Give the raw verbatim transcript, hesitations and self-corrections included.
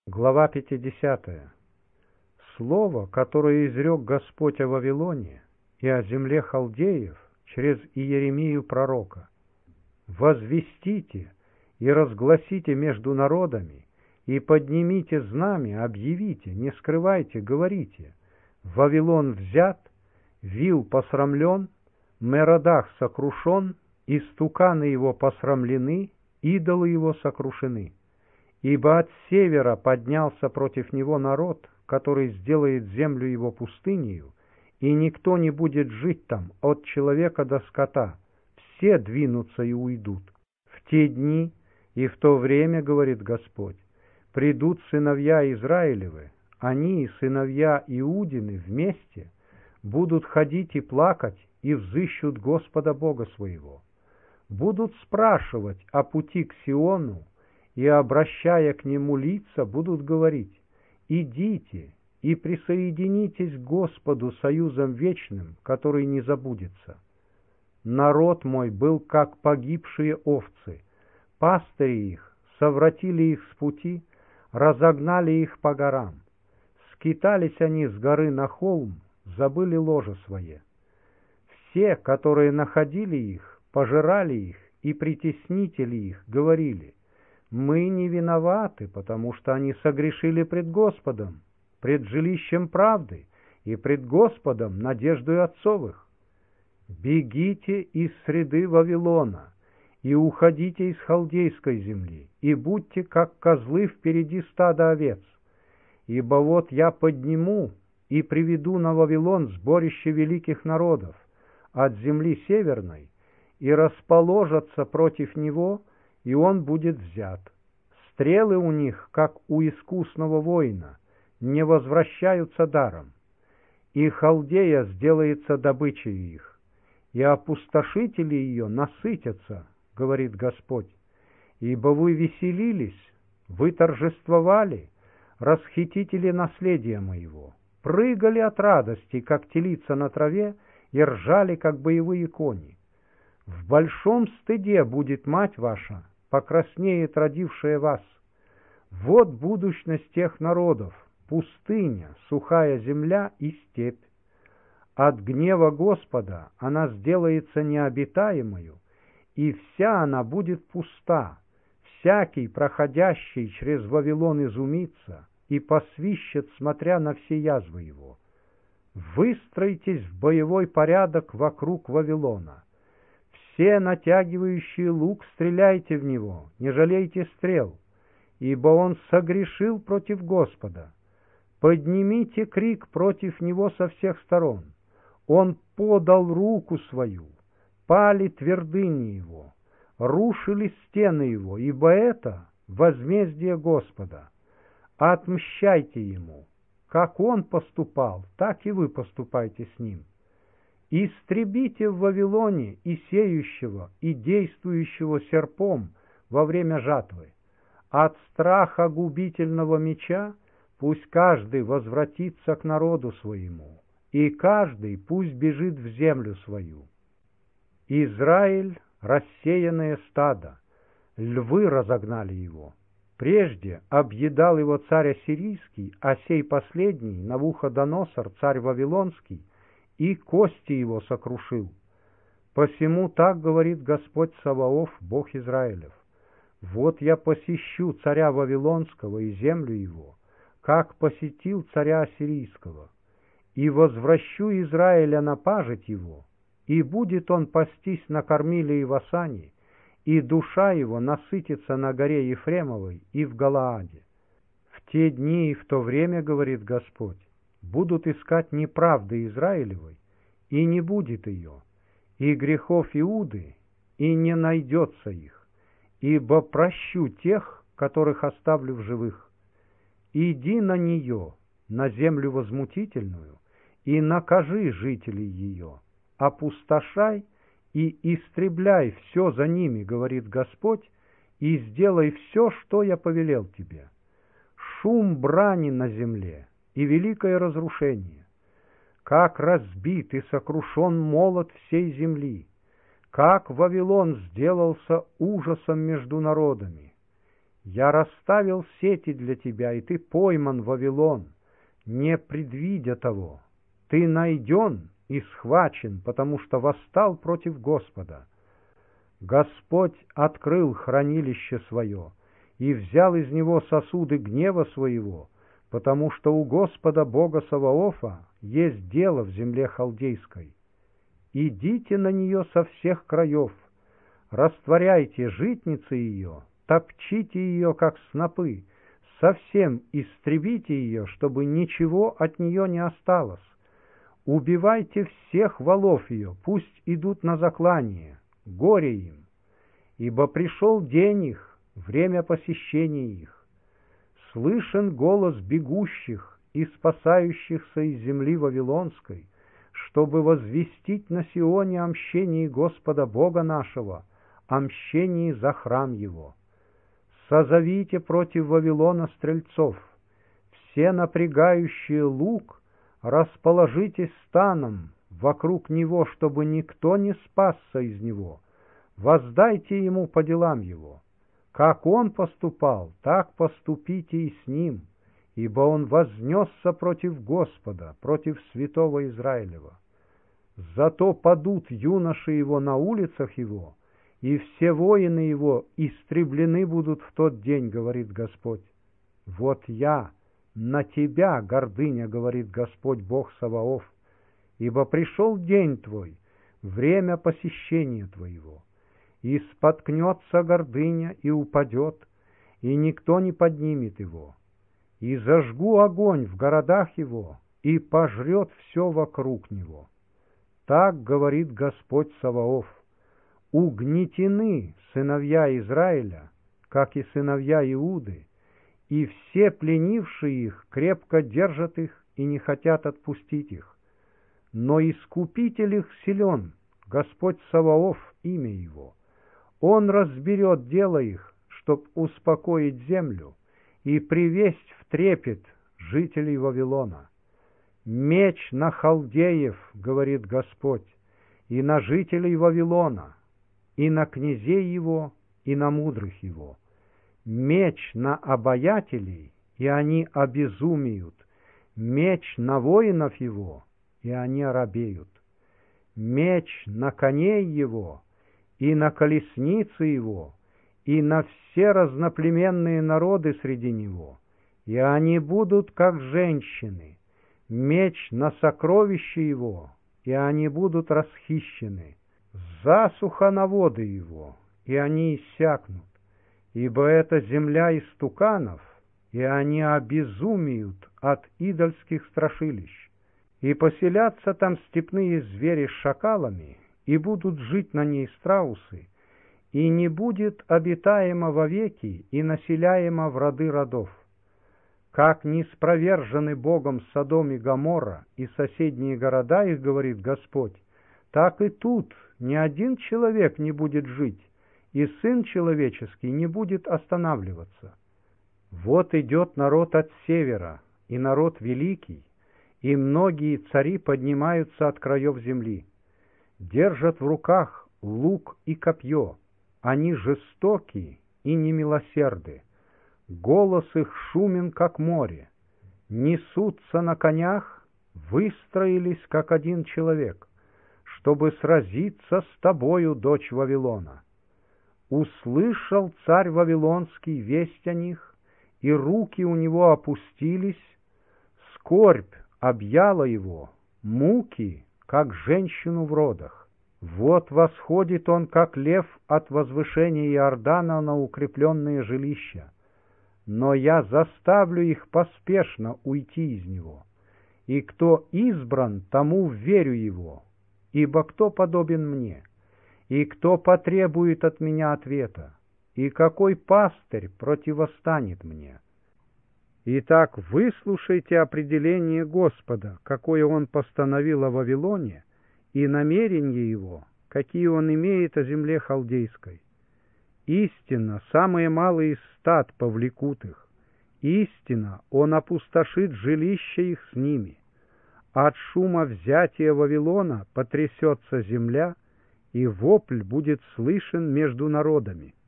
Глава пятидесятая. Слово, которое изрек Господь о Вавилоне и о земле халдеев через Иеремию пророка. «Возвестите и разгласите между народами, и поднимите знамя, объявите, не скрывайте, говорите: Вавилон взят, Вил посрамлен, Меродах сокрушен, истуканы его посрамлены, идолы его сокрушены. Ибо от севера поднялся против него народ, который сделает землю его пустынею, и никто не будет жить там, от человека до скота, все двинутся и уйдут. В те дни и в то время, говорит Господь, придут сыновья Израилевы, они и сыновья Иудины вместе будут ходить и плакать, и взыщут Господа Бога своего. Будут спрашивать о пути к Сиону, и, обращая к нему лица, будут говорить: «Идите и присоединитесь к Господу союзом вечным, который не забудется. Народ мой был как погибшие овцы, пастыри их совратили их с пути, разогнали их по горам. Скитались они с горы на холм, забыли ложе свое. Все, которые находили их, пожирали их, и притеснители их говорили: мы не виноваты, потому что они согрешили пред Господом, пред жилищем правды и пред Господом надеждою отцовых. Бегите из среды Вавилона и уходите из халдейской земли, и будьте как козлы впереди стада овец. Ибо вот я подниму и приведу на Вавилон сборище великих народов от земли северной, и расположатся против него, и он будет взят. Стрелы у них, как у искусного воина, не возвращаются даром. И Халдея сделается добычей их, и опустошители ее насытятся, говорит Господь. Ибо вы веселились, вы торжествовали, расхитители наследия моего, прыгали от радости, как телица на траве, и ржали, как боевые кони. В большом стыде будет мать ваша, покраснеет родившая вас. Вот будущность тех народов, пустыня, сухая земля и степь. От гнева Господа она сделается необитаемою, и вся она будет пуста. Всякий, проходящий через Вавилон, изумится и посвищет, смотря на все язвы его. Выстройтесь в боевой порядок вокруг Вавилона. Все натягивающие лук, стреляйте в него, не жалейте стрел, ибо он согрешил против Господа. Поднимите крик против него со всех сторон. Он подал руку свою, пали твердыни его, рушились стены его, ибо это возмездие Господа. Отмщайте ему, как он поступал, так и вы поступайте с ним. Истребите в Вавилоне и сеющего, и действующего серпом во время жатвы. От страха губительного меча пусть каждый возвратится к народу своему, и каждый пусть бежит в землю свою. Израиль — рассеянное стадо, львы разогнали его. Прежде объедал его царь ассирийский, а сей последний, Навуходоносор, царь вавилонский, и кости его сокрушил. Посему так говорит Господь Саваоф, Бог Израилев: вот я посещу царя Вавилонского и землю его, как посетил царя Ассирийского, и возвращу Израиля на пажить его, и будет он пастись на Кормиле и в Асане, и душа его насытится на горе Ефремовой и в Галааде. В те дни и в то время, говорит Господь, будут искать неправды Израилевой, и не будет ее, и грехов Иуды, и не найдется их, ибо прощу тех, которых оставлю в живых. Иди на нее, на землю возмутительную, и накажи жителей ее, опустошай и истребляй все за ними, говорит Господь, и сделай все, что я повелел тебе. Шум брани на земле и великое разрушение, как разбит и сокрушен молот всей земли, как Вавилон сделался ужасом между народами. Я расставил сети для тебя, и ты пойман, Вавилон, не предвидя того. Ты найден и схвачен, потому что восстал против Господа. Господь открыл хранилище свое и взял из него сосуды гнева своего, потому что у Господа Бога Саваофа есть дело в земле халдейской. Идите на нее со всех краев, растворяйте житницы ее, топчите ее, как снопы, совсем истребите ее, чтобы ничего от нее не осталось. Убивайте всех волов ее, пусть идут на заклание, горе им, ибо пришел день их, время посещения их. Слышен голос бегущих и спасающихся из земли Вавилонской, чтобы возвестить на Сионе о мщении Господа Бога нашего, о мщении за храм Его. Созовите против Вавилона стрельцов, все напрягающие лук, расположитесь станом вокруг него, чтобы никто не спасся из него. Воздайте ему по делам его. Как он поступал, так поступите и с ним, ибо он вознесся против Господа, против святого Израилева. Зато падут юноши его на улицах его, и все воины его истреблены будут в тот день, говорит Господь. Вот я на тебя, гордыня, говорит Господь Бог Саваоф, ибо пришел день твой, время посещения твоего, и споткнется гордыня и упадет, и никто не поднимет его, и зажгу огонь в городах его, и пожрет все вокруг него. Так говорит Господь Саваоф. Угнетены сыновья Израиля, как и сыновья Иуды, и все пленившие их крепко держат их и не хотят отпустить их. Но Искупитель их силен, Господь Саваоф имя его. Он разберет дело их, чтоб успокоить землю и привесть в трепет жителей Вавилона. Меч на халдеев, говорит Господь, и на жителей Вавилона, и на князей его, и на мудрых его. Меч на обаятелей, и они обезумеют. Меч на воинов его, и они оробеют. Меч на коней его, и на колесницы его, и на все разноплеменные народы среди него, и они будут как женщины. Меч на сокровище его, и они будут расхищены. Засуха на воды его, и они иссякнут, ибо это земля истуканов, и они обезумеют от идольских страшилищ. И поселятся там степные звери с шакалами, и будут жить на ней страусы, и не будет обитаемо вовеки и населяемо в роды родов. Как не спровержены Богом Содом и Гоморра и соседние города их, говорит Господь, так и тут ни один человек не будет жить, и Сын Человеческий не будет останавливаться. Вот идет народ от севера, и народ великий, и многие цари поднимаются от краев земли. Держат в руках лук и копье, они жестоки и немилосерды. Голос их шумен, как море. Несутся на конях, выстроились, как один человек, чтобы сразиться с тобою, дочь Вавилона. Услышал царь Вавилонский весть о них, и руки у него опустились, скорбь объяла его, муки, как женщину в родах. Вот восходит он, как лев от возвышения Иордана на укрепленные жилища. Но я заставлю их поспешно уйти из него. И кто избран, тому верю его, ибо кто подобен мне? И кто потребует от меня ответа? И какой пастырь противостанет мне? Итак, выслушайте определение Господа, какое Он постановил о Вавилоне, и намерения Его, какие Он имеет о земле халдейской. Истинно, самые малые из стад повлекут их. Истинно, Он опустошит жилища их с ними. От шума взятия Вавилона потрясется земля, и вопль будет слышен между народами.